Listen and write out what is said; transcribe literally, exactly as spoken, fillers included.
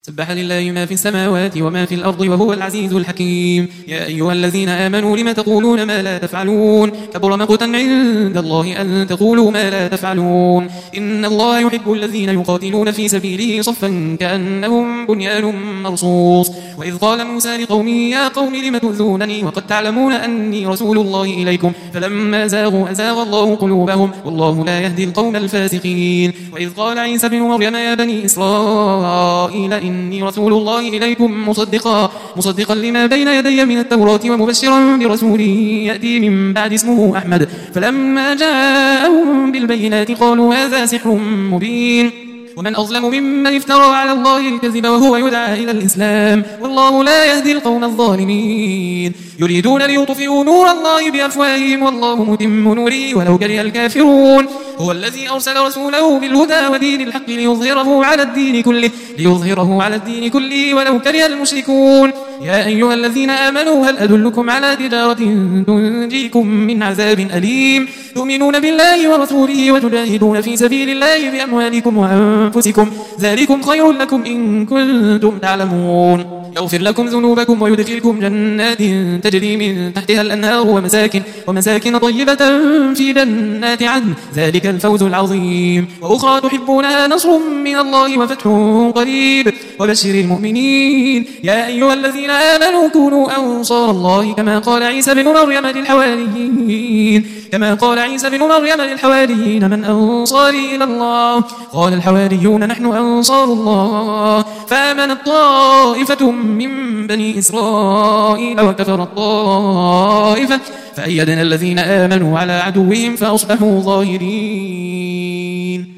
سبح لله ما في السماوات وما في الأرض وهو العزيز الحكيم. يا أيها الذين آمنوا لم تقولون ما لا تفعلون كبر مقتا عند الله أن تقولوا ما لا تفعلون. إن الله يحب الذين يقاتلون في سبيله صفا كأنهم بنيان مرصوص. وإذ قال موسى لقومه يا قوم لم تؤذونني وقد تعلمون أني رسول الله إليكم فلما زاغوا أزاغ الله قلوبهم والله لا يهدي القوم الفاسقين. وإذ قال عيسى بن مريم يا بني إسرائيل إني رسول الله إليكم مصدقا مصدقا لما بين يدي من التوراة ومبشرا برسول يأتي من بعد اسمه أحمد. فلما جاءهم بالبينات قالوا هذا سحر مبين. ومن أظلم ممن افترى على الله الكذب وهو يدعى إلى الإسلام والله لا يهدي القوم الظالمين. يريدون ليطفئوا نور الله بأفواههم والله متم نوره ولو كره الكافرون. هو الذي أرسل رسوله بالهدى ودين الحق ليظهره على الدين كله ليظهره على الدين كله ولو كره المشركون. يا أيها الذين آمنوا هل أدلكم على تجارة تنجيكم من عذاب أليم تؤمنون بالله ورسوله وتجاهدون في سبيل الله بأموالكم وأنفسكم ذلكم خير لكم إن كنتم تعلمون. يغفر لكم ذنوبكم ويدخلكم جنات تجري من تحتها الأنهار ومساكن, ومساكن طيبة في جنات عدن ذلك الفوز العظيم. وأخرى تحبونها نصر من الله وفتح قريب وبشر المؤمنين. يا أيها الذين آمنوا كونوا أنصار الله كما قال عيسى بن مريم للحواريين كما قال عيسى بن مريم للحواريين من أنصاري إلى الله قال الحواريون نحن أنصار الله. فآمنت طائفة من بني إسرائيل وكفرت طائفة فأيدنا الذين آمنوا على عدوهم فأصبحوا ظاهرين.